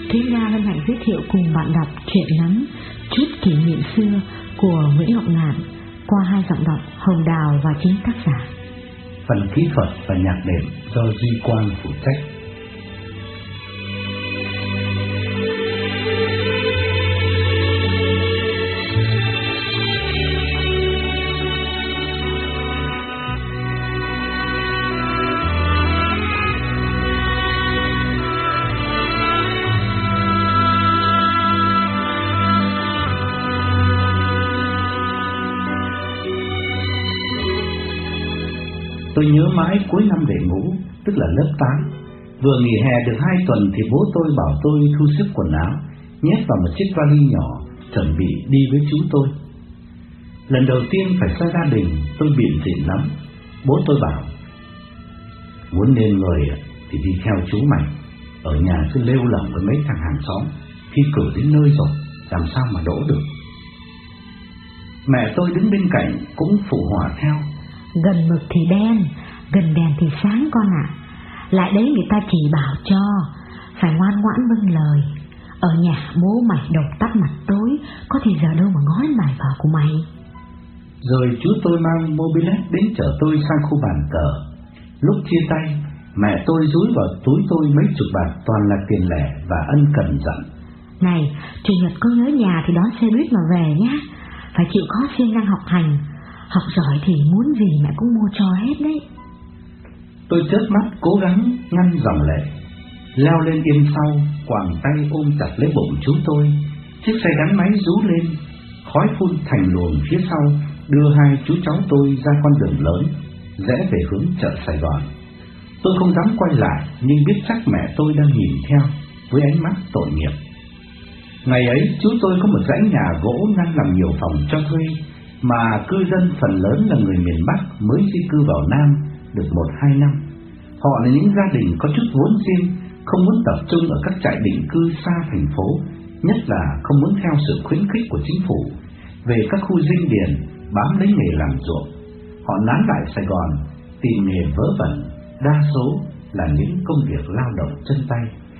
Thúy Nga hân hạnh giới thiệu cùng bạn đọc truyện ngắn Chút kỷ niệm xưa của Nguyễn Ngọc Ngạn qua hai giọng đọc Hồng Đào và chính tác giả. Phần kỹ thuật và nhạc đệm do Duy Quang phụ trách. Tôi nhớ mãi cuối năm về ngũ, tức là lớp 8. Vừa nghỉ hè được 2 tuần thì bố tôi bảo tôi thu xếp quần áo, nhét vào một chiếc vali nhỏ, chuẩn bị đi với chú tôi. Lần đầu tiên phải xa gia đình, tôi bỉm xỉn lắm. Bố tôi bảo, muốn nên người thì đi theo chú mày, ở nhà cứ lêu lỏng với mấy thằng hàng xóm, khi cử đến nơi rồi, làm sao mà đỗ được. Mẹ tôi đứng bên cạnh cũng phụ họa theo. Gần mực thì đen, gần đèn thì sáng con ạ. Lại đấy người ta chỉ bảo cho phải ngoan ngoãn vâng lời. Ở nhà bố mày đầu tắt mặt tối, có thì giờ đâu mà ngói mày vào của mày. Rồi chú tôi mang mobilet đến chở tôi sang khu bàn cờ. Lúc chia tay, mẹ tôi dúi vào túi tôi mấy chục bạc toàn là tiền lẻ và ân cần dặn. Này, chủ nhật có nhớ nhà thì đón xe buýt mà về nhá. Phải chịu khó siêng năng học hành. Học giỏi thì muốn gì mẹ cũng mua cho hết đấy. Tôi chớp mắt cố gắng ngăn dòng lệ, leo lên yên sau, quàng tay ôm chặt lấy bụng chú tôi. Chiếc xe gắn máy rú lên, khói phun thành luồng phía sau, đưa hai chú cháu tôi ra con đường lớn, rẽ về hướng chợ Sài Gòn. Tôi không dám quay lại, nhưng biết chắc mẹ tôi đang nhìn theo với ánh mắt tội nghiệp. Ngày ấy chú tôi có một dãy nhà gỗ ngăn làm nhiều phòng cho thuê, mà cư dân phần lớn là người miền Bắc mới di cư vào Nam được 1-2 năm. Họ là những gia đình có chút vốn riêng, không muốn tập trung ở các trại định cư xa thành phố, nhất là không muốn theo sự khuyến khích của chính phủ về các khu dinh điền bám lấy nghề làm ruộng. Họ nán lại Sài Gòn tìm nghề vớ vẩn, đa số là những công việc lao động chân tay.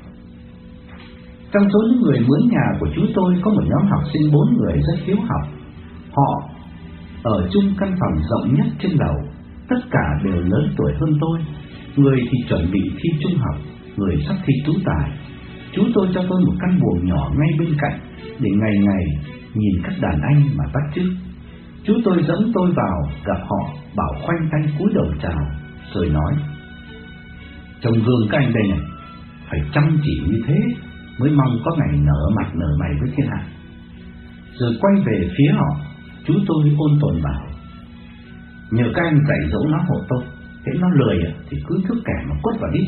Trong số những người mướn nhà của chú tôi có một nhóm học sinh 4 người rất hiếu học. Họ ở chung căn phòng rộng nhất trên lầu, tất cả đều lớn tuổi hơn tôi. Người thì chuẩn bị thi trung học, người sắp thi tú tài. Chú tôi cho tôi một căn buồng nhỏ ngay bên cạnh để ngày ngày nhìn các đàn anh mà bắt chước. Chú tôi dẫn tôi vào gặp họ, bảo khoanh tay cúi đầu chào, rồi nói: trông gương các anh đây này, phải chăm chỉ như thế mới mong có ngày nở mặt nở mày với thiên hạ. Rồi quay về phía họ, chú tôi ôn tồn bảo: nhờ các anh dạy dỗ nó hộ tôi, thế nó lười thì cứ thước kẻ mà quất vào đi.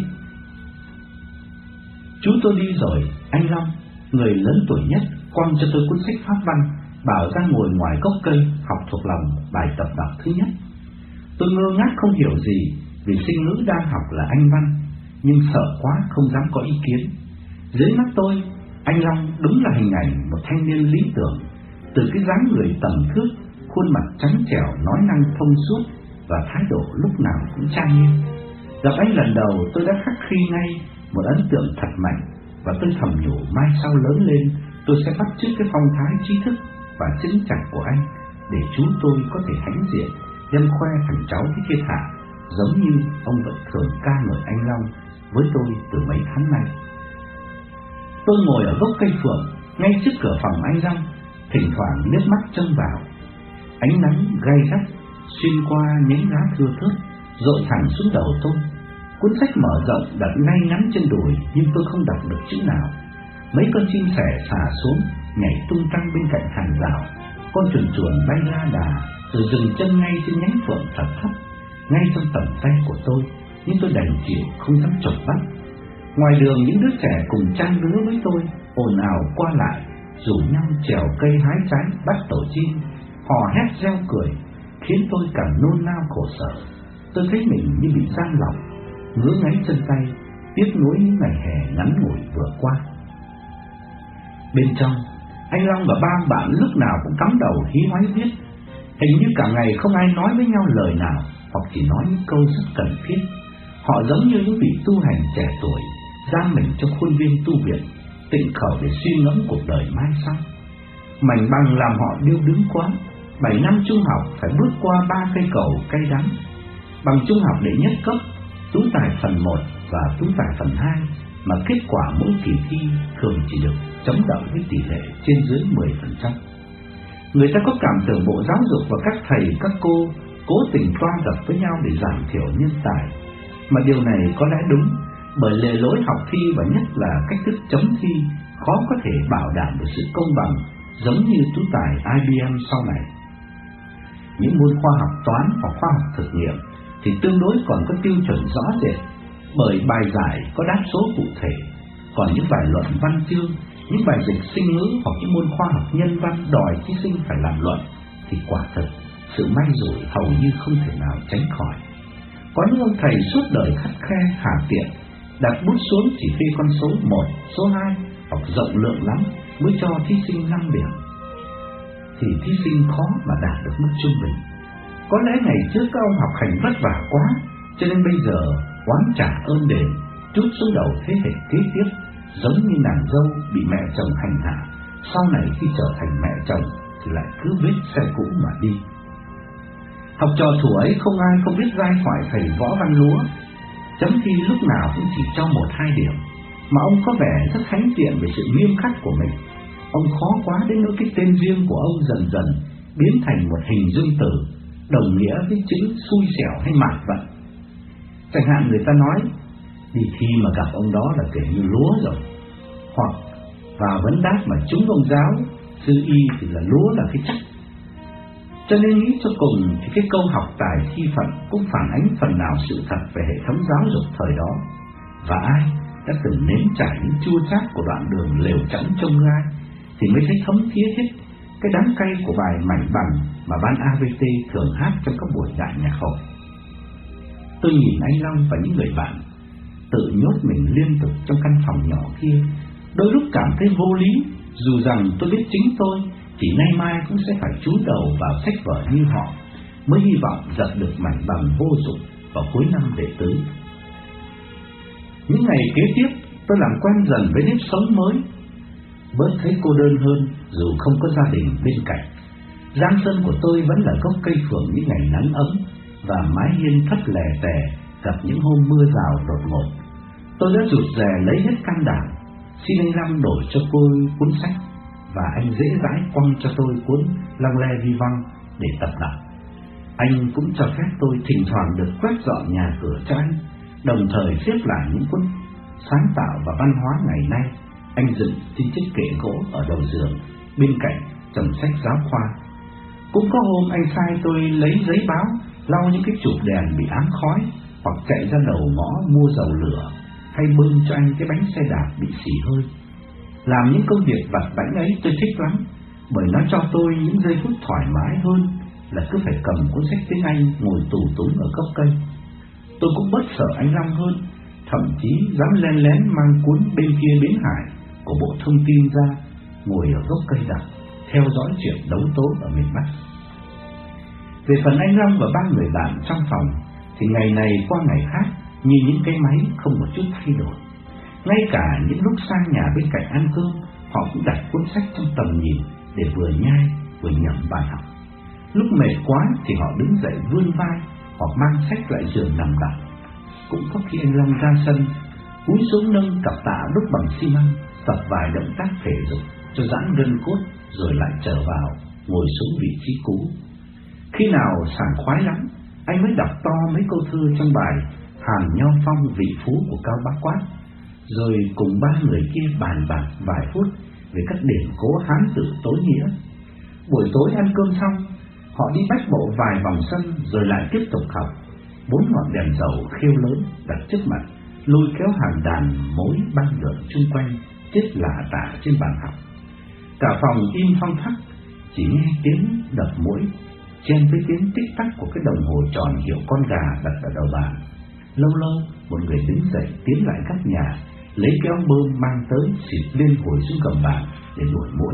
Chú tôi đi rồi, anh Long, người lớn tuổi nhất, quăng cho tôi cuốn sách pháp văn, bảo ra ngồi ngoài gốc cây học thuộc lòng bài tập đọc thứ nhất. Tôi ngơ ngác không hiểu gì, vì sinh ngữ đang học là Anh văn, nhưng sợ quá không dám có ý kiến. Dưới mắt tôi, anh Long đúng là hình ảnh một thanh niên lý tưởng, từ cái dáng người tầm thước, khuôn mặt trắng trẻo, nói năng thông suốt và thái độ lúc nào cũng trang nghiêm. Gặp anh lần đầu tôi đã khắc ghi ngay một ấn tượng thật mạnh, và tôi thầm nhủ mai sau lớn lên tôi sẽ bắt chước cái phong thái trí thức và chững chạc của anh, để chú tôi có thể hãnh diện đem khoe thằng cháu với thiên hạ, giống như ông vẫn thường ca ngợi anh Long với tôi từ mấy tháng nay. Tôi ngồi ở gốc cây phượng ngay trước cửa phòng anh Long, thỉnh thoảng nước mắt trông vào. Ánh nắng gay gắt xuyên qua những lá thưa thớt dội thẳng xuống đầu tôi. Cuốn sách mở rộng đặt ngay ngắn trên đùi, nhưng tôi không đọc được chữ nào. Mấy con chim sẻ xà xuống nhảy tung tăng bên cạnh hàng rào, con chuồn chuồn bay la đà rồi dừng chân ngay trên nhánh phượng thật thấp, ngay trong tầm tay của tôi, nhưng tôi đành chịu không dám chộp bắt. Ngoài đường những đứa trẻ cùng trang lứa với tôi ồn ào qua lại, rủ nhau trèo cây hái trái bắt tổ chim, hò hét reo cười, khiến tôi càng nôn nao khổ sở. Tôi thấy mình như bị giam lỏng, ngứa ngáy chân tay, tiếc nuối những ngày hè ngắn ngủi vừa qua. Bên trong, anh Long và ba bạn lúc nào cũng cắm đầu hí hoáy viết. Hình như cả ngày không ai nói với nhau lời nào, hoặc chỉ nói những câu rất cần thiết. Họ giống như những vị tu hành trẻ tuổi giam mình trong khuôn viên tu viện, tịnh khẩu để suy ngẫm cuộc đời mai sau. Mảnh bằng làm họ điêu đứng quá. 7 năm trung học phải bước qua 3 cây cầu cay đắng. Bằng trung học đệ nhất cấp, tú tài phần 1 và tú tài phần 2, mà kết quả mỗi kỳ thi thường chỉ được chấm đậu với tỷ lệ trên dưới 10%. Người ta có cảm tưởng Bộ Giáo dục và các thầy các cô cố tình toa dập với nhau để giảm thiểu nhân tài, mà điều này có lẽ đúng, bởi lề lối học thi và nhất là cách thức chấm thi khó có thể bảo đảm được sự công bằng giống như tú tài IBM sau này. Những môn khoa học toán hoặc khoa học thực nghiệm thì tương đối còn có tiêu chuẩn rõ rệt, bởi bài giải có đáp số cụ thể. Còn những bài luận văn chương, những bài dịch sinh ngữ hoặc những môn khoa học nhân văn đòi thí sinh phải làm luận thì quả thực sự may rủi hầu như không thể nào tránh khỏi. Có những ông thầy suốt đời khắt khe hà tiện, đặt bút xuống chỉ phê con số 1, số 2 hoặc rộng lượng lắm mới cho thí sinh 5 điểm, thì thí sinh khó mà đạt được mức trung bình. Có lẽ ngày trước các ông học hành vất vả quá, cho nên bây giờ oán trả ơn đền trút xuống đầu thế hệ kế tiếp, giống như nàng dâu bị mẹ chồng hành hạ, sau này khi trở thành mẹ chồng thì lại cứ vết xe cũ mà đi. Học trò thủ ấy không ai không biết giai thoại thầy Võ Văn Lúa, chấm thi lúc nào cũng chỉ cho 1-2 điểm, mà ông có vẻ rất hãnh diện về sự nghiêm khắc của mình. Ông khó quá đến nỗi cái tên riêng của ông dần dần biến thành một hình dung từ đồng nghĩa với chữ xui xẻo hay mạt vận. Chẳng hạn người ta nói đi thi mà gặp ông đó là kể như lúa rồi, hoặc vào vấn đáp mà trúng ông giáo sư y thì là lúa là cái chắc. Cho nên nghĩ cho cùng thì cái câu học tài thi phận cũng phản ánh phần nào sự thật về hệ thống giáo dục thời đó. Và ai đã từng nếm trải những chua chát của đoạn đường lều trắng trông gai thì mới thấy thấm thía hết cái đắng cay của bài mảnh bằng mà ban AVT thường hát trong các buổi đại nhạc hội. Tôi nhìn anh Long và những người bạn tự nhốt mình liên tục trong căn phòng nhỏ kia, đôi lúc cảm thấy vô lý, dù rằng tôi biết chính tôi chỉ nay mai cũng sẽ phải chúi đầu vào sách vở như họ, mới hy vọng giật được mảnh bằng vô dụng vào cuối năm đệ tứ. Những ngày kế tiếp, tôi làm quen dần với nếp sống mới, bớt thấy cô đơn hơn dù không có gia đình bên cạnh. Giang sơn của tôi vẫn là gốc cây phượng những ngày nắng ấm và mái hiên thấp lè tè gặp những hôm mưa rào đột ngột. Tôi đã rụt rè lấy hết can đảm xin anh Long đổi cho tôi cuốn sách, và anh dễ dãi quăng cho tôi cuốn Lăng Le Vi Văng để tập đọc. Anh cũng cho phép tôi thỉnh thoảng được quét dọn nhà cửa cho anh, đồng thời xếp lại những cuốn sáng tạo và văn hóa ngày nay anh dựng trên chiếc kệ gỗ ở đầu giường bên cạnh chồng sách giáo khoa. Cũng có hôm anh sai tôi lấy giấy báo lau những cái chụp đèn bị ám khói, hoặc chạy ra đầu ngõ mua dầu lửa, hay bơm cho anh cái bánh xe đạp bị xì hơi. Làm những công việc vặt vãnh ấy tôi thích lắm, bởi nó cho tôi những giây phút thoải mái hơn là cứ phải cầm cuốn sách tiếng Anh ngồi tù túng ở gốc cây. Tôi cũng bớt sợ anh Long hơn, thậm chí dám len lén mang cuốn Bên Kia Bến Hải của Bộ Thông tin ra, ngồi ở gốc cây đọc, theo dõi chuyện đấu tố ở miền Bắc. Về phần anh Long và 3 người bạn trong phòng thì ngày này qua ngày khác như những cái máy không một chút thay đổi. Ngay cả những lúc sang nhà bên cạnh ăn cơm, họ cũng đặt cuốn sách trong tầm nhìn để vừa nhai vừa nhẩm bài học. Lúc mệt quá thì họ đứng dậy vươn vai hoặc mang sách lại giường nằm đọc. Cũng có khi anh Long ra sân, cúi xuống nâng cặp tạ đúc bằng xi măng, tập vài động tác thể dục cho giãn gân cốt, rồi lại trở vào ngồi xuống vị trí cũ. Khi nào sảng khoái lắm, anh mới đọc to mấy câu thơ trong bài Hàn Nho Phong Vị Phú của Cao Bá Quát, rồi cùng 3 người kia bàn bạc vài phút về các điển cố Hán tự tối nghĩa. Buổi tối ăn cơm xong, họ đi bách bộ vài vòng sân rồi lại tiếp tục học. 4 ngọn đèn dầu khêu lớn đặt trước mặt, lôi kéo hàng đàn mối bay lượn chung quanh, chết lả tả trên bàn học. Cả phòng im phăng phắc, chỉ nghe tiếng đập mũi chen với tiếng tích tắc của cái đồng hồ tròn hiệu con gà đặt ở đầu bàn. Lâu lâu một người đứng dậy tiến lại các nhà, lấy cái ống bơm mang tới xịt lên hồi xuống gầm bàn để đuổi muỗi.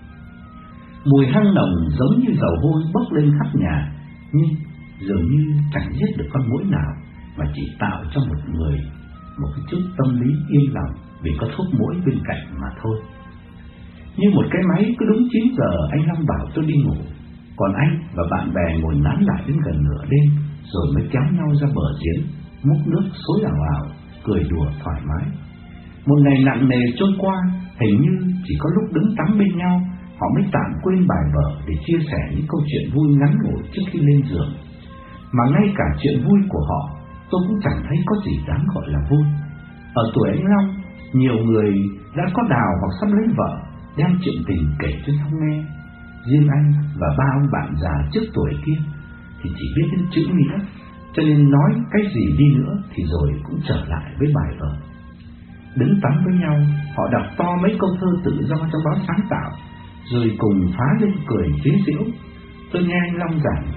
Mùi hăng nồng giống như dầu hôi bốc lên khắp nhà, nhưng dường như chẳng giết được con muỗi nào, mà chỉ tạo cho một người một cái chút tâm lý yên lòng vì có thuốc muỗi bên cạnh mà thôi. Như một cái máy, cứ đúng 9 giờ anh Long bảo tôi đi ngủ, còn anh và bạn bè ngồi nán lại đến gần nửa đêm, rồi mới kéo nhau ra bờ giếng, múc nước xối ào ào, cười đùa thoải mái. Một ngày nặng nề trôi qua, hình như chỉ có lúc đứng tắm bên nhau, họ mới tạm quên bài vở để chia sẻ những câu chuyện vui ngắn ngủi trước khi lên giường. Mà ngay cả chuyện vui của họ, tôi cũng chẳng thấy có gì đáng gọi là vui. Ở tuổi anh Long, nhiều người đã có đào hoặc sắp lấy vợ, đem chuyện tình kể cho nhau nghe. Riêng anh và ba ông bạn già trước tuổi kia thì chỉ biết đến chữ nghĩa, cho nên nói cái gì đi nữa thì rồi cũng trở lại với bài vở. Đứng tắm với nhau, họ đọc to mấy câu thơ tự do trong báo Sáng Tạo, rồi cùng phá lên cười chế giễu. Tôi nghe anh Long giảng,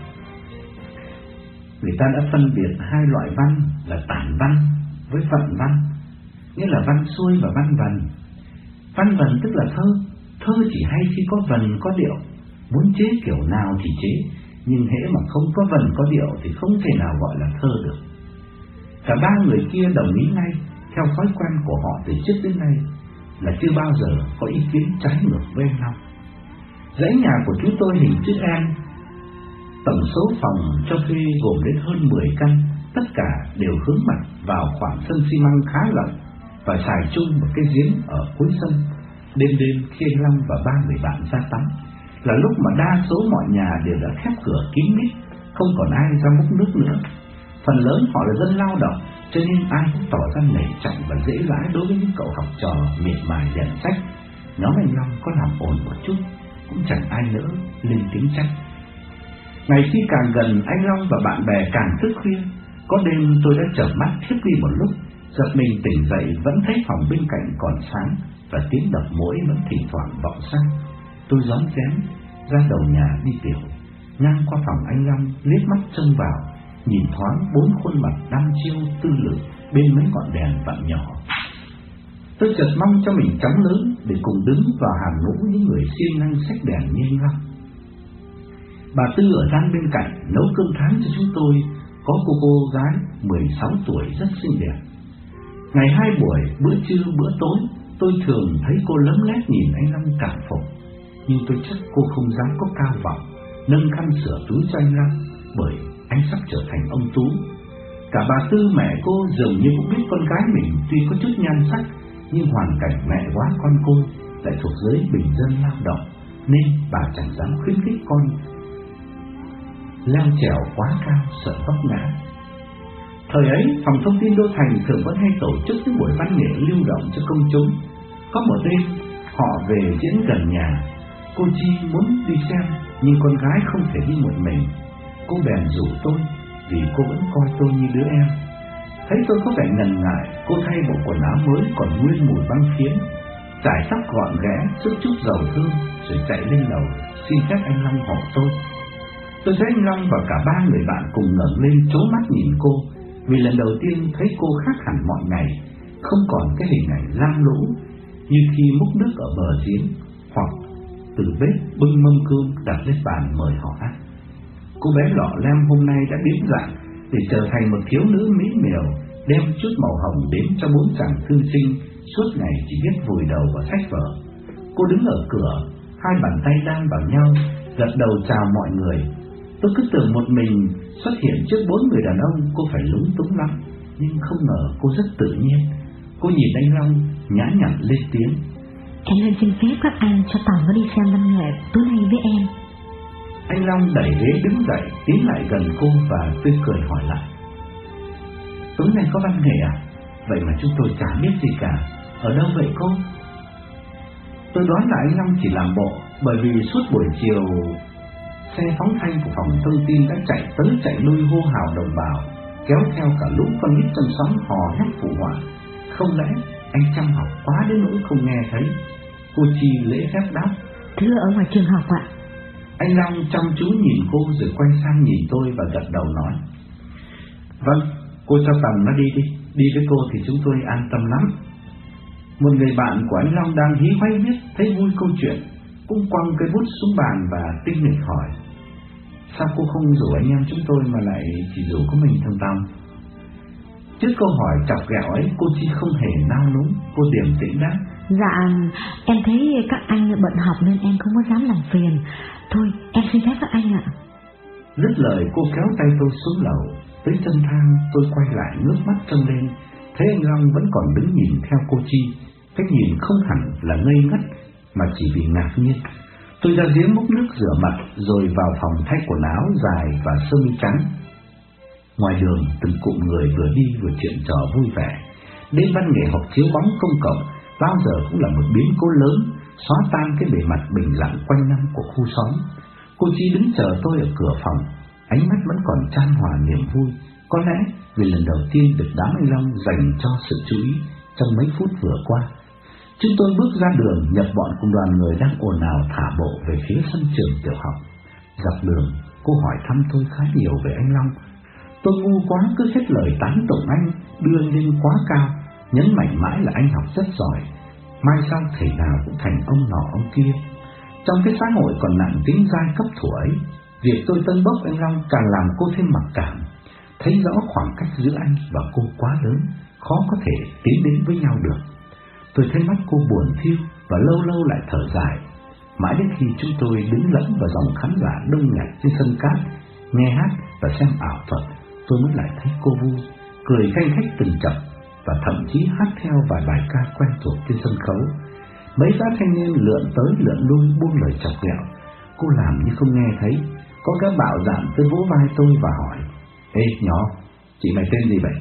người ta đã phân biệt hai loại văn là tản văn với vận văn, nghĩa là văn xuôi và văn vần. Văn vần tức là thơ, thơ chỉ hay khi có vần có điệu, muốn chế kiểu nào thì chế, nhưng hễ mà không có vần có điệu thì không thể nào gọi là thơ được. Cả ba người kia đồng ý ngay, theo thói quen của họ từ trước đến nay, là chưa bao giờ có ý kiến trái ngược với anh Long. Dãy nhà của chúng tôi hình chữ N, tổng số phòng cho thuê gồm đến hơn 10 căn, tất cả đều hướng mặt vào khoảng sân xi măng khá rộng và xài chung một cái giếng ở cuối sân. Đêm khi anh Long và ba người bạn ra tắm là lúc mà đa số mọi nhà đều đã khép cửa kín mít, không còn ai ra múc nước nữa. Phần lớn họ là dân lao động, cho nên ai cũng tỏ ra nể trọng và dễ dãi đối với những cậu học trò miệt mài rèn sách. Nhóm anh Long có làm ồn một chút, cũng chẳng ai nữa lên tiếng trách. Ngày khi càng gần, anh Long và bạn bè càng thức khuya. Có đêm tôi đã chợp mắt thiếp đi một lúc, giật mình tỉnh dậy vẫn thấy phòng bên cạnh còn sáng và tiếng đập muỗi vẫn thỉnh thoảng vọng sang. Tôi rón rén ra đầu nhà đi tiểu, ngang qua phòng anh Long, liếc mắt trông vào, nhìn thoáng 4 khuôn mặt đăm chiêu tư lự bên mấy ngọn đèn vặn nhỏ. Tôi chợt mong cho mình chóng lớn để cùng đứng vào hàng ngũ những người siêng năng xách đèn như anh Long. Bà Tư ở gian bên cạnh nấu cơm tháng cho chúng tôi, có cô gái 16 tuổi rất xinh đẹp. Ngày 2 buổi, bữa trưa bữa tối, tôi thường thấy cô lấm lét nhìn anh Long cảm phục, nhưng tôi chắc cô không dám có cao vọng nâng khăn sửa túi cho anh Long, bởi anh sắp trở thành ông Tú. Cả bà Tư mẹ cô dường như cũng biết con gái mình tuy có chút nhan sắc, nhưng hoàn cảnh mẹ quá con cô lại thuộc giới bình dân lao động, nên bà chẳng dám khuyến khích con leo trèo quá cao sợ vấp ngã. Thời ấy, Phòng Thông tin Đô Thành thường vẫn hay tổ chức những buổi văn nghệ lưu động cho công chúng. Có một đêm, họ về diễn gần nhà. Cô Chi muốn đi xem, nhưng con gái không thể đi một mình. Cô bèn rủ tôi, vì cô vẫn coi tôi như đứa em. Thấy tôi có vẻ ngần ngại, cô thay bộ quần áo mới còn nguyên mùi băng phiến, chải tóc gọn ghẽ, chút chút dầu thơm, rồi chạy lên lầu xin phép anh Long hộ tôi. Tôi thấy anh Long và cả ba người bạn cùng ngẩng lên trố mắt nhìn cô, vì lần đầu tiên thấy cô khác hẳn mọi ngày, không còn cái hình ảnh lam lũ như khi múc nước ở bờ giếng, hoặc từ bếp bưng mâm cơm đặt lên bàn mời họ ăn. Cô bé lọ lem hôm nay đã biến dạng để trở thành một thiếu nữ mỹ miều, đem chút màu hồng đến cho 4 chàng thư sinh suốt ngày chỉ biết vùi đầu vào sách vở. Cô đứng ở cửa, hai bàn tay đan vào nhau, gật đầu chào mọi người. Tôi cứ tưởng một mình xuất hiện trước 4 người đàn ông cô phải lúng túng lắm, nhưng không ngờ cô rất tự nhiên. Cô nhìn anh Long nhã nhặn lên tiếng: Em lên xin phép các anh cho Tòng nó đi xem văn nghệ tối nay với em. Anh Long đẩy ghế đứng dậy, tiến lại gần cô và tươi cười hỏi lại: Tối nay có văn nghệ à? Vậy mà chúng tôi chả biết gì cả. Ở đâu vậy cô? Tôi đoán là anh Long chỉ làm bộ, bởi vì suốt buổi chiều xe phóng thanh của Phòng Thông tin đã chạy tới chạy lui hô hào đồng bào, kéo theo cả lũ con nít trong xóm hò hét phụ họa. Không lẽ anh chăm học quá đến nỗi không nghe thấy? Cô Chi lễ phép đáp: Thưa ở ngoài trường học ạ. Anh Long chăm chú nhìn cô rồi quay sang nhìn tôi và gật đầu nói: Vâng, cô cho Tầm nó đi với cô thì chúng tôi an tâm lắm. Một người bạn của anh Long đang hí hoáy viết, thấy vui câu chuyện, cũng quăng cây bút xuống bàn và tinh nghịch hỏi: Sao cô không rủ anh em chúng tôi mà lại chỉ rủ có mình thằng Tầm? Trước câu hỏi chọc ghẹo ấy, cô Chi không hề nao núng. Cô Cô điềm tĩnh đáp. Dạ, em thấy các anh bận học nên em không có dám làm phiền. Thôi, em xin phép các anh ạ. Dứt lời cô kéo tay tôi xuống lầu. Tới chân thang tôi quay lại nước mắt trông lên, thấy anh Long vẫn còn đứng nhìn theo cô Chi. Cách nhìn không hẳn là ngây ngất, mà chỉ vì ngạc nhiên. Tôi ra giếng múc nước rửa mặt, rồi vào phòng thay quần áo dài và sơ mi trắng. Ngoài đường, từng cụm người vừa đi vừa chuyện trò vui vẻ. Đêm văn nghệ học chiếu bóng công cộng bao giờ cũng là một biến cố lớn, xóa tan cái bề mặt bình lặng quanh năm của khu xóm. Cô Chi đứng chờ tôi ở cửa phòng, ánh mắt vẫn còn chan hòa niềm vui. Có lẽ vì lần đầu tiên được đám anh Long dành cho sự chú ý trong mấy phút vừa qua. Chúng tôi bước ra đường, nhập bọn cùng đoàn người đang ồn ào thả bộ về phía sân trường tiểu học. Dọc đường, cô hỏi thăm tôi khá nhiều về anh Long. Tôi ngu quá cứ hết lời tán tụng anh, đưa anh lên quá cao, nhấn mạnh mãi là anh học rất giỏi, mai sau thể nào cũng thành ông nọ ông kia. Trong cái xã hội còn nặng tính giai cấp thủ ấy, việc tôi tâng bốc anh Long càng làm cô thêm mặc cảm, thấy rõ khoảng cách giữa anh và cô quá lớn, khó có thể tiến đến với nhau được. Tôi thấy mắt cô buồn thiêu và lâu lâu lại thở dài. Mãi đến khi chúng tôi đứng lẫn vào dòng khán giả đông nghẹt trên sân cát, nghe hát và xem ảo thuật, tôi mới lại thấy cô vui, cười khanh khách từng chập, và thậm chí hát theo vài bài ca quen thuộc trên sân khấu. Mấy gã thanh niên lượn tới lượn lui buông lời chọc ghẹo. Cô làm như không nghe thấy. Có gã bạo dạn tới vỗ vai tôi và hỏi: "Ê nhỏ, chị mày tên gì vậy?"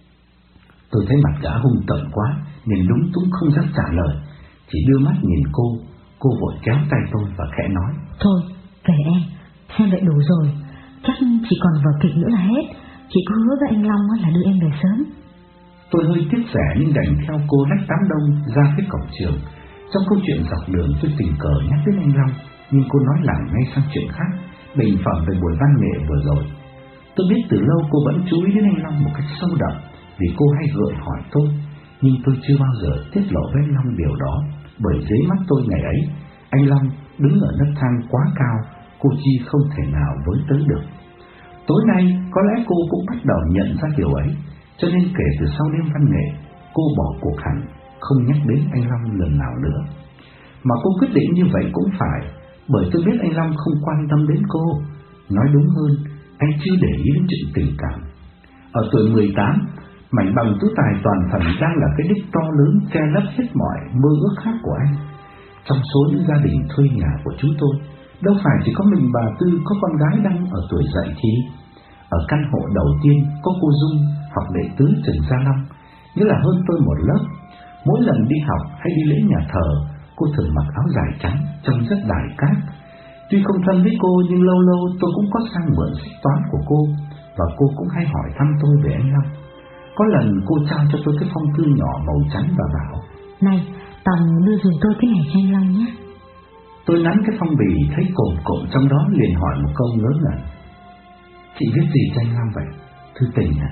Tôi thấy mặt gã hung tợn quá nên lúng túng không dám trả lời, chỉ đưa mắt nhìn cô. Cô vội kéo tay tôi và khẽ nói: "Thôi, về em, xem vậy đủ rồi. Chắc chỉ còn vở kịch nữa là hết. Chị có hứa với anh Long là đưa em về sớm." Tôi hơi tiếc rẻ nhưng đành theo cô lách đám đông ra phía cổng trường. Trong câu chuyện dọc đường tôi tình cờ nhắc đến anh Long, nhưng cô nói lảng ngay sang chuyện khác, bình phẩm về buổi văn nghệ vừa rồi. Tôi biết từ lâu cô vẫn chú ý đến anh Long một cách sâu đậm, vì cô hay gợi hỏi tôi, nhưng tôi chưa bao giờ tiết lộ với anh Long điều đó, bởi dưới mắt tôi ngày ấy, anh Long đứng ở nấc thang quá cao, cô Chi không thể nào với tới được. Tối nay có lẽ cô cũng bắt đầu nhận ra điều ấy, cho nên kể từ sau đêm văn nghệ, cô bỏ cuộc hẳn, không nhắc đến anh Long lần nào nữa. Mà cô quyết định như vậy cũng phải, bởi tôi biết anh Long không quan tâm đến cô. Nói đúng hơn, anh chưa để ý đến chuyện tình cảm. Ở tuổi 18, mảnh bằng tú tài toàn phần đang là cái đích to lớn che lấp hết mọi mơ ước khác của anh. Trong số những gia đình thuê nhà của chúng tôi, đâu phải chỉ có mình bà Tư có con gái đang ở tuổi dậy thì. Ở căn hộ đầu tiên có cô Dung, học đệ tứ trường Gia Long, nghĩa là hơn tôi một lớp. Mỗi lần đi học hay đi lễ nhà thờ, cô thường mặc áo dài trắng, trông rất đài cát. Tuy không thân với cô nhưng lâu lâu tôi cũng có sang mượn sách toán của cô, và cô cũng hay hỏi thăm tôi về anh Long. Có lần cô trao cho tôi cái phong thư nhỏ màu trắng và bảo: "Này, Tòng đưa dùm tôi cái này cho anh Long nhé." Tôi nắn cái phong bì thấy cộm cộm trong đó, liền hỏi một câu ngớ ngẩn: "Chị viết gì cho anh Long vậy? Thư tình hả?"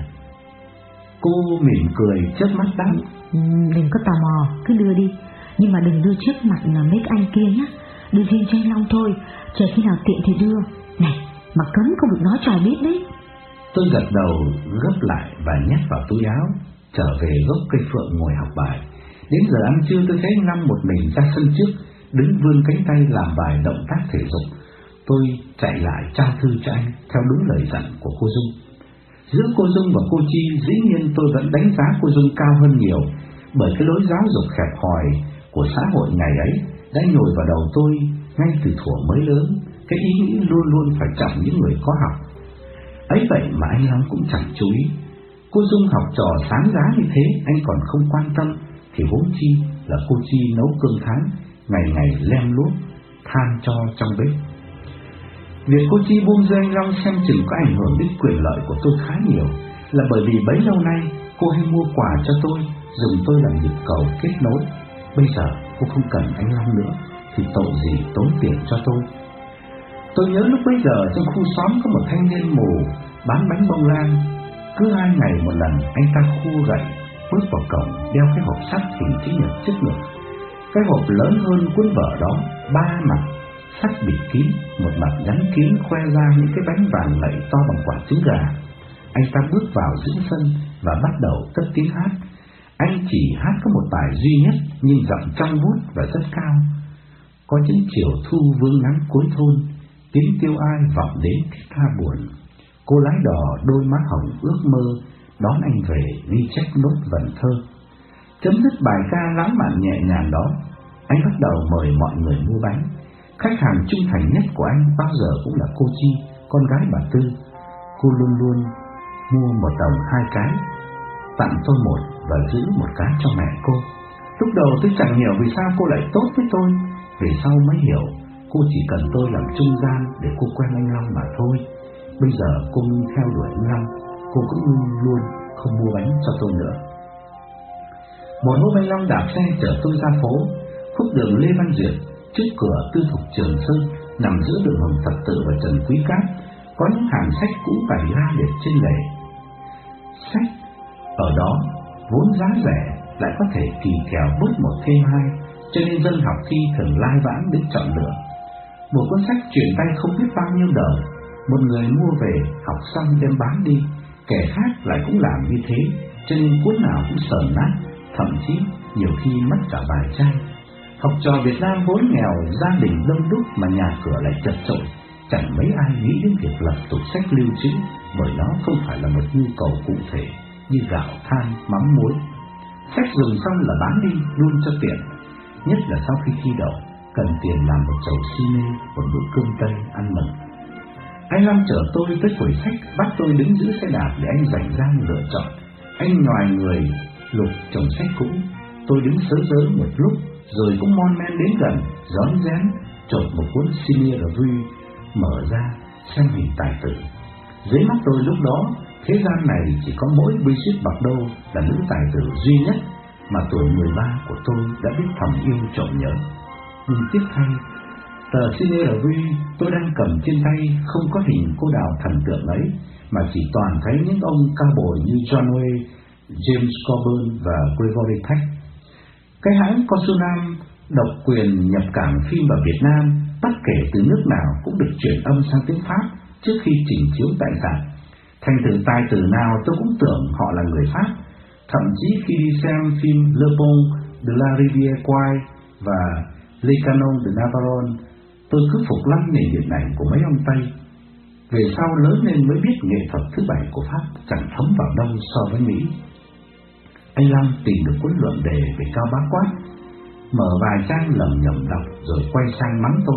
Cô mỉm cười chớp mắt đáp: "Đừng có tò mò, cứ đưa đi. Nhưng mà đừng đưa trước mặt mấy cái anh kia nhé. Đưa riêng cho anh Long thôi, chờ khi nào tiện thì đưa. Này, mà cấm không được nói cho ai biết đấy." Tôi gật đầu gấp lại và nhét vào túi áo, trở về gốc cây phượng ngồi học bài. Đến giờ ăn trưa tôi thấy anh Long một mình ra sân trước, đứng vươn cánh tay làm vài động tác thể dục. Tôi chạy lại trao thư cho anh theo đúng lời dặn của cô Dung. Giữa cô Dung và cô Chi, dĩ nhiên tôi vẫn đánh giá cô Dung cao hơn nhiều, bởi cái lối giáo dục hẹp hòi của xã hội ngày ấy đã nhồi vào đầu tôi ngay từ thuở mới lớn, cái ý nghĩ luôn luôn phải trọng những người có học. Ấy vậy mà anh Long cũng chẳng chú ý. Cô Dung học trò sáng giá như thế anh còn không quan tâm, thì huống chi là cô Chi nấu cơm tháng, ngày ngày lem luốc than cho trong bếp. Việc cô Chi buông rơi anh Long xem chừng có ảnh hưởng đến quyền lợi của tôi khá nhiều, là bởi vì bấy lâu nay cô hay mua quà cho tôi, dùng tôi làm nhịp cầu kết nối. Bây giờ cô không cần anh Long nữa thì tội gì tốn tiền cho tôi. Tôi nhớ lúc bấy giờ trong khu xóm có một thanh niên mù bán bánh bông lan. Cứ 2 ngày một lần anh ta khua gậy bước vào cổng, đeo cái hộp sắt hình chữ nhật trước ngực. Cái hộp lớn hơn cuốn vở đó, 3 mặt, sắt bịt kín, một mặt gắn kín khoe ra những cái bánh vàng lậy to bằng quả trứng gà. Anh ta bước vào giữa sân và bắt đầu cất tiếng hát. Anh chỉ hát có một bài duy nhất nhưng giọng trong vút và rất cao. Có những chiều thu vương nắng cuối thôn, tiếng tiêu ai vọng đến thiết tha buồn. Cô lái đò đôi má hồng ước mơ đón anh về ghi chép nốt vần thơ. Chấm dứt bài ca lãng mạn nhẹ nhàng đó, anh bắt đầu mời mọi người mua bánh. Khách hàng trung thành nhất của anh bao giờ cũng là cô Chi, con gái bà Tư. Cô luôn luôn mua 1 đồng 2 cái, tặng tôi 1 và giữ 1 cái cho mẹ cô. Lúc đầu tôi chẳng hiểu vì sao cô lại tốt với tôi, về sau mới hiểu cô chỉ cần tôi làm trung gian để cô quen anh Long mà thôi. Bây giờ cô ngưng theo đuổi anh Long, cô cũng ngưng luôn không mua bánh cho tôi nữa. Một hôm anh Long đạp xe chở tôi ra phố, khúc đường Lê Văn Duyệt trước cửa Tư Thục Trường Sơn, nằm giữa đường Hồng Phật Tự và Trần Quý Cát, có những hàng sách cũ bày la liệt trên lề. Sách ở đó vốn giá rẻ, lại có thể kỳ kèo bớt 1 thêm 2, cho nên dân học thi thường lai vãng đến chọn lựa. Một cuốn sách chuyển tay không biết bao nhiêu đời, một người mua về học xong đem bán đi, kẻ khác lại cũng làm như thế, cho nên cuốn nào cũng sờn nát, thậm chí nhiều khi mất cả vài trang. Học trò Việt Nam vốn nghèo, gia đình đông đúc mà nhà cửa lại chật chội, chẳng mấy ai nghĩ đến việc lập tủ sách lưu trữ, bởi nó không phải là một nhu cầu cụ thể như gạo, than, mắm, muối. Sách dùng xong là bán đi luôn cho tiện, nhất là sau khi thi đậu, cần tiền làm một chầu xi mê, một bữa cơm tây ăn mừng. Anh Long chở tôi tới quầy sách, bắt tôi đứng giữ xe đạp để anh rảnh rang lựa chọn. Anh nhòi người lục chồng sách cũ, tôi đứng sớ rớ một lúc, rồi cũng mon men đến gần, rón rén chộp một cuốn Senior Review, mở ra xem hình tài tử. Dưới mắt tôi lúc đó, thế gian này chỉ có mỗi Brigitte Bardot là nữ tài tử duy nhất mà tuổi 13 của tôi đã biết thầm yêu trộm nhớ. Nhưng tiếc thay, tờ Senior Review tôi đang cầm trên tay không có hình cô đào thần tượng ấy, mà chỉ toàn thấy những ông cao bồi như John Wayne, James Coburn và Gregory Peck. Cái hãng Consunam độc quyền nhập cảng phim vào Việt Nam, bất kể từ nước nào cũng được chuyển âm sang tiếng Pháp trước khi chỉnh chiếu tại rạp. Thành thử tài tử nào tôi cũng tưởng họ là người Pháp. Thậm chí khi đi xem phim Le Pont de la Rivière Kwai và Les Canons de Navarone, tôi cứ phục lắm nền điện ảnh của mấy ông Tây. Về sau lớn lên mới biết nghệ thuật thứ 7 của Pháp chẳng thấm vào đâu so với Mỹ. Anh Long tìm được cuốn luận đề về Cao Bá Quát, mở vài trang lẩm nhẩm đọc rồi quay sang mắng tôi.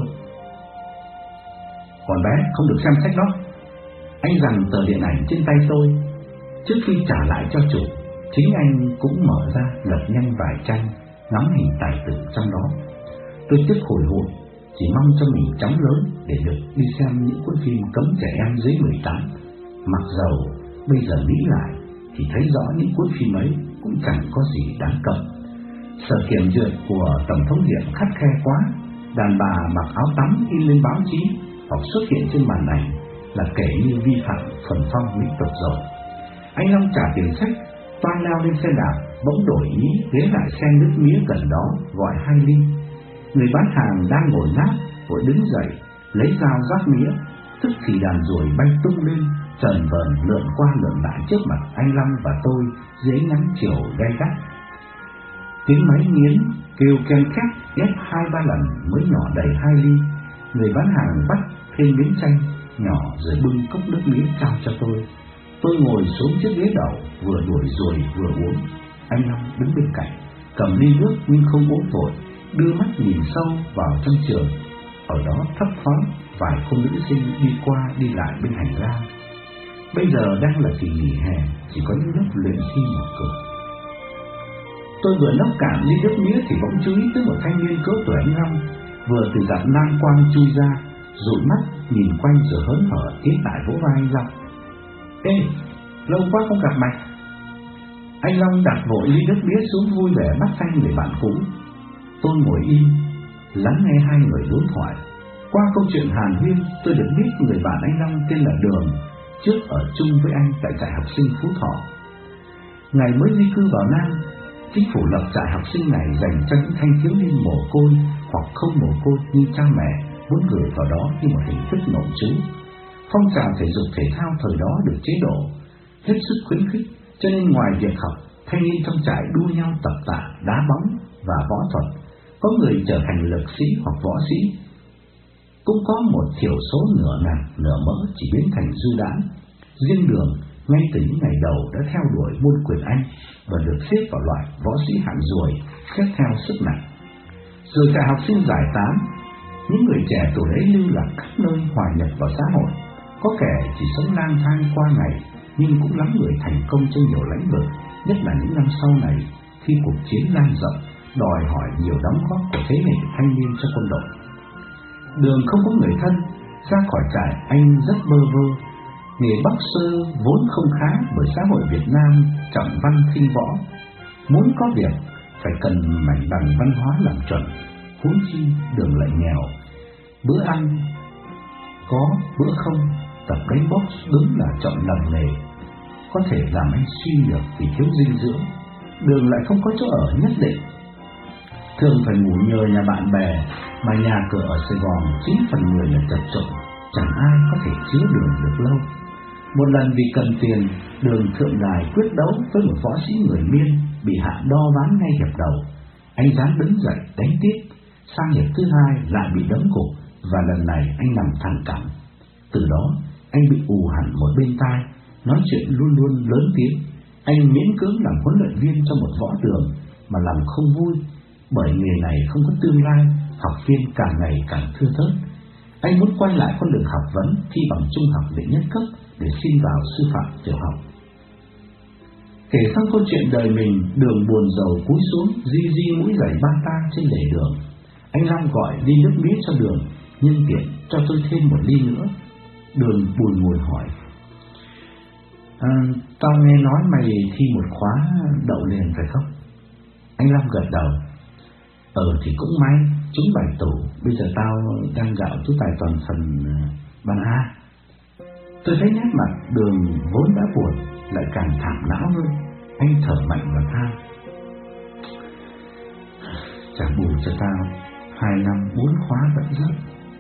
Còn bé không được xem sách đó. Anh giằng tờ điện ảnh trên tay tôi. Trước khi trả lại cho chủ, chính anh cũng mở ra lật nhanh vài trang, ngắm hình tài tử trong đó. Tôi tức hồi hộp, chỉ mong cho mình chóng lớn để được đi xem những cuốn phim cấm trẻ em dưới 18. Mặc dầu bây giờ nghĩ lại thì thấy rõ những cuốn phim ấy cũng chẳng có gì đáng cấm. Sở kiểm duyệt của Tổng thống Diệm khắt khe quá, đàn bà mặc áo tắm in lên báo chí hoặc xuất hiện trên màn ảnh là kể như vi phạm thuần phong mỹ tục rồi. Anh Long trả tiền sách, toan leo lên xe đạp, bỗng đổi ý ghé lại xe nước mía gần đó gọi 2 ly. Người bán hàng đang ngồi ngáp vội đứng dậy lấy dao rắc mía, tức thì đàn ruồi bay tung lên, trần vờn lượn qua lượn lại trước mặt anh Long và tôi dưới ánh nắng chiều gay gắt. Tiếng máy nghiến kêu ken két ép 2-3 lần mới nhỏ đầy 2 ly. Người bán hàng bắt thêm miếng chanh nhỏ rồi bưng cốc nước mía trao cho tôi. Tôi ngồi xuống chiếc ghế đầu, vừa đuổi ruồi vừa uống. Anh Long đứng bên cạnh, cầm ly nước nhưng không uống vội, đưa mắt nhìn sâu vào trong trường. Ở đó thấp thoáng vài cô nữ sinh đi qua đi lại bên hành lang. Bây giờ đang là kỳ nghỉ hè, chỉ có những lớp luyện thi mở cửa. Tôi vừa nốc cạn ly nước mía thì bỗng chú ý tới một thanh niên cỡ tuổi anh Long, vừa từ dạp Nam Quang chui ra, dụi mắt nhìn quanh rồi hớn hở tiến lại vỗ vai anh Long. Ê, lâu quá không gặp mày. Anh Long đặt vội ly nước mía xuống vui vẻ bắt tay người bạn cũ. Tôi ngồi im, lắng nghe hai người đối thoại. Qua câu chuyện hàn huyên, tôi được biết người bạn anh Long tên là Đường, trước ở chung với anh tại trại học sinh Phú Thọ. Ngày mới di cư vào Nam, chính phủ lập trại học sinh này dành cho những thanh thiếu niên mồ côi hoặc không mồ côi như cha mẹ muốn gửi vào đó như một hình thức nội trú. Phong trào thể dục thể thao thời đó được chế độ hết sức khuyến khích, cho nên ngoài việc học thanh niên trong trại đua nhau tập tạ, đá bóng và võ thuật. Có người trở thành lực sĩ hoặc võ sĩ, cũng có một thiểu số nửa nạc nửa mỡ chỉ biến thành du đãng. Riêng Đường ngay từ những ngày đầu đã theo đuổi môn quyền Anh và được xếp vào loại võ sĩ hạng ruồi, xét theo sức nặng. Rồi cả học sinh giải tán, những người trẻ tuổi ấy lưu lạc khắp nơi hòa nhập vào xã hội. Có kẻ chỉ sống lang thang qua ngày, nhưng cũng lắm người thành công trên nhiều lĩnh vực, nhất là những năm sau này khi cuộc chiến lan rộng, đòi hỏi nhiều đóng góp của thế hệ thanh niên cho quân đội. Đường không có người thân, ra khỏi trại anh rất bơ vơ. Nghề boxer vốn không khá bởi xã hội Việt Nam trọng văn khinh võ. Muốn có việc phải cần mảnh bằng văn hóa làm chuẩn, huống chi Đường lại nghèo. Bữa ăn có bữa không, tập đánh box đúng là chọn lầm nghề, có thể làm anh suy nhược vì thiếu dinh dưỡng. Đường lại không có chỗ ở nhất định, thường phải ngủ nhờ nhà bạn bè, mà nhà cửa ở Sài Gòn 9/10 là chật chội, chẳng ai có thể chứa Đường được lâu. Một lần vì cần tiền, Đường thượng đài quyết đấu với một võ sĩ người Miên, bị hạ đo ván ngay hiệp đầu. Anh dám đứng dậy đánh tiếp. Sang hiệp thứ hai lại bị đấm gục, và lần này anh nằm thẳng cẳng. Từ đó anh bị ù hẳn một bên tai, nói chuyện luôn luôn lớn tiếng. Anh miễn cưỡng làm huấn luyện viên cho một võ đường, mà làm không vui, bởi nghề này không có tương lai, học viên càng ngày càng thưa thớt. Anh muốn quay lại con đường học vấn, thi bằng trung học đệ nhất cấp để xin vào sư phạm tiểu học. Kể xong câu chuyện đời mình, Đường buồn rầu cúi xuống di mũi giày ba ta trên lề đường. Anh Long gọi ly nước mía cho Đường, nhân tiện cho tôi thêm một ly nữa. Đường bùi ngùi hỏi: Tao nghe nói mày thi một khóa đậu liền phải không? Anh Long gật đầu. Thì cũng may, trúng bài tủ. Bây giờ tao đang gạo tú tài toàn phần ban A. Tôi thấy nét mặt Đường vốn đã buồn lại càng thảm não hơn. Anh thở mạnh và than: trả bù cho tao 2 năm 4 khóa vẫn rất.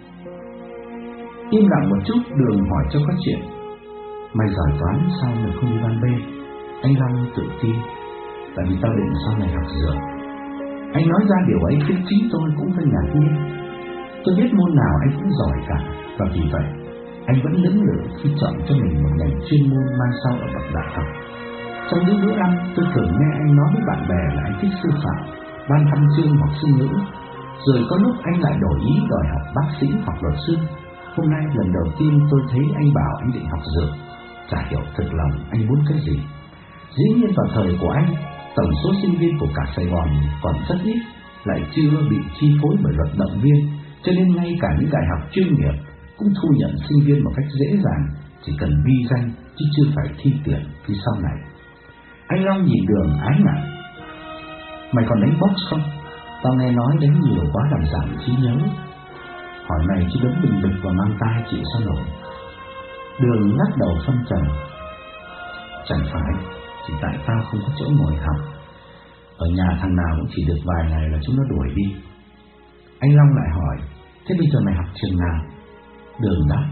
Im lặng một chút, Đường hỏi cho có chuyện: mày giỏi toán sao mày không đi ban B? Anh Long tự tin: tại vì tao định sau này học dược. Anh nói ra điều ấy khiến chính tôi cũng hơi ngạc nhiên. Tôi biết môn nào anh cũng giỏi cả, và vì vậy anh vẫn lưỡng lự khi chọn cho mình một ngành chuyên môn mai sau ở bậc đại học. Trong những bữa ăn, tôi thường nghe anh nói với bạn bè là anh thích sư phạm, ban văn chương hoặc sư ngữ. Rồi có lúc anh lại đổi ý đòi học bác sĩ hoặc luật sư. Hôm nay lần đầu tiên tôi thấy anh bảo anh định học dược. Chả hiểu thực lòng anh muốn cái gì. Dĩ nhiên vào thời của anh, tổng số sinh viên của cả Sài Gòn còn rất ít, lại chưa bị chi phối bởi luật động viên, cho nên ngay cả những đại học chuyên nghiệp cũng thu nhận sinh viên một cách dễ dàng, chỉ cần ghi danh chứ chưa phải thi tuyển khi sau này. Anh Long nhìn Đường ái ngại: mày còn đánh box không? Tao nghe nói đánh nhiều quá làm giảm trí nhớ. Hỏi này chứ đấm bình bịch và mang tai chịu sao nổi. Đường lắc đầu phân trần: chẳng phải, chỉ tại tao không có chỗ ngồi học. Ở nhà thằng nào cũng chỉ được vài ngày là chúng nó đuổi đi. Anh Long lại hỏi: thế bây giờ mày học trường nào? Đường đáp: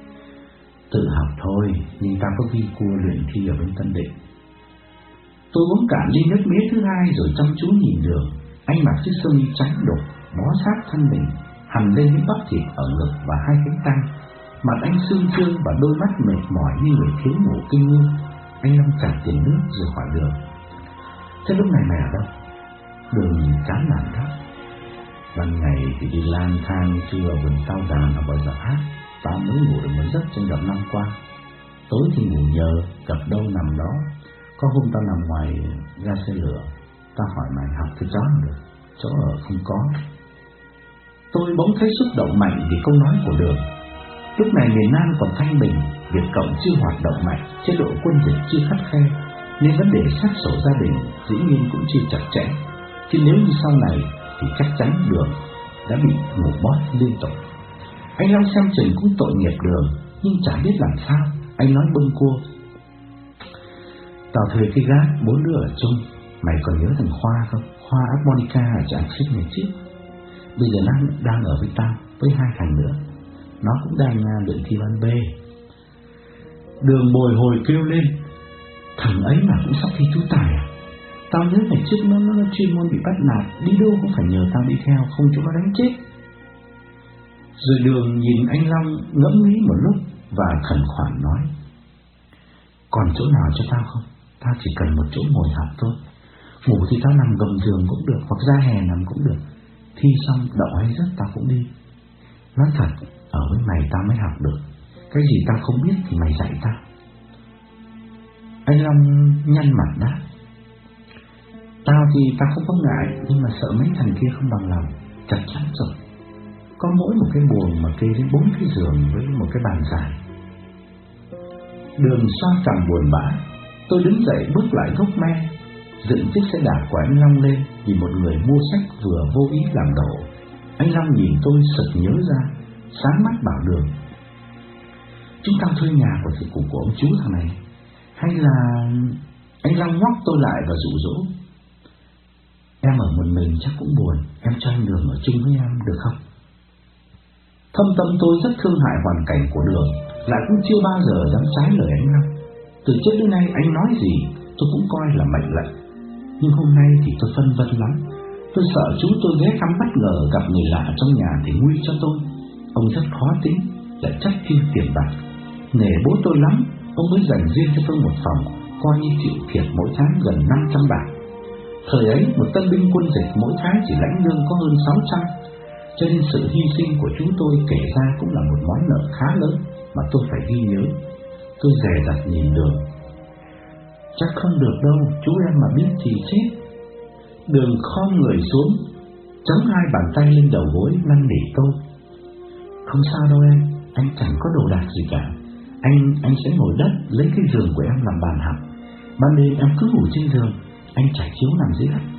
tự học thôi, nhưng tao có ghi cua luyện thi ở bên Tân Định. Tôi uống cạn ly nước mía thứ hai rồi chăm chú nhìn Đường. Anh mặc chiếc sơ mi trắng đục, bó sát thân mình, hằn lên những bắp thịt ở ngực và hai cánh tay. Mặt anh sương trương và đôi mắt mệt mỏi như người thiếu ngủ kinh ngưng. Anh Long trả tiền nước rồi hỏi Đường: thế lúc này mày ở đâu? Đường nhìn chán nản đáp: ban ngày thì đi lang thang, trưa vườn tao đàn hoặc bao giờ hát. Tao mới ngủ được một giấc trong đợt năm qua. Tối thì ngủ nhờ, gặp đâu nằm đó. Có hôm tao nằm ngoài ga xe lửa. Tao hỏi mày học cái chó không được, chỗ ở không có. Tôi bỗng thấy xúc động mạnh vì câu nói của Đường. Lúc này miền Nam còn thanh bình, Việt Cộng chưa hoạt động mạnh, chế độ quân dịch chưa khắt khe, nên vấn đề xét sổ gia đình dĩ nhiên cũng chưa chặt chẽ. Chứ nếu như sau này thì chắc chắn Đường đã bị ngủ bót liên tục. Anh Long xem chừng cũng tội nghiệp Đường, nhưng chả biết làm sao. Anh nói bâng cua: tao thuê cái gác 4 đứa ở chung. Mày còn nhớ thằng Khoa không? Khoa Harmonica ở trạm xích ngày trước. Bây giờ nó đang ở với tao, với 2 thằng nữa. Nó cũng đang luyện thi ban B. Đường bồi hồi kêu lên: thằng ấy mà cũng sắp thi tú tài à? Tao nhớ ngày trước nó chuyên môn bị bắt nạt, đi đâu cũng phải nhờ tao đi theo, không chúng nó đánh chết. Rồi Đường nhìn anh Long ngẫm nghĩ một lúc và khẩn khoản nói: còn chỗ nào cho tao không? Tao chỉ cần một chỗ ngồi học thôi. Ngủ thì tao nằm gầm giường cũng được, hoặc ra hè nằm cũng được. Thi xong đậu hay rớt tao cũng đi. Nói thật, ở với mày tao mới học được. Cái gì tao không biết thì mày dạy tao. Anh Long nhăn mặt đáp: tao thì tao không có ngại, nhưng mà sợ mấy thằng kia không bằng lòng. Chắc chắn rồi. Có mỗi một cái buồng mà kê đến 4 cái giường với một cái bàn dài. Đường xoa cằm buồn bã. Tôi đứng dậy bước lại gốc me, dựng chiếc xe đạp của anh Long lên, vì một người mua sách vừa vô ý làm đổ. Anh Long nhìn tôi sực nhớ ra, sáng mắt bảo Đường: chúng tao thuê nhà của ông chú thằng này, hay là... Anh Long ngoắc tôi lại và dụ dỗ: em ở một mình chắc cũng buồn, em cho anh Đường ở chung với em được không? Thâm tâm tôi rất thương hại hoàn cảnh của Đường, lại cũng chưa bao giờ dám trái lời anh Long. Từ trước đến nay anh nói gì tôi cũng coi là mệnh lệnh, nhưng hôm nay thì tôi phân vân lắm. Tôi sợ chú tôi ghé thăm bất ngờ gặp người lạ trong nhà thì nguy cho tôi. Ông rất khó tính, lại chắc tiêu tiền bạc. Nể bố tôi lắm, ông mới dành riêng cho tôi một phòng, coi như chịu thiệt mỗi tháng gần 500 bạc. Thời ấy một tân binh quân dịch mỗi tháng chỉ lãnh lương có hơn 600, cho nên sự hy sinh của chú tôi kể ra cũng là một món nợ khá lớn mà tôi phải ghi nhớ. Tôi dè dặt nhìn Đường: chắc không được đâu, chú em mà biết thì chết. Đường khom người xuống, chống 2 bàn tay lên đầu gối năn nỉ tôi: không sao đâu em, anh chẳng có đồ đạc gì cả. Anh sẽ ngồi đất lấy cái giường của em làm bàn học. Ban đêm em cứ ngủ trên giường, anh trải chiếu nằm dưới đất.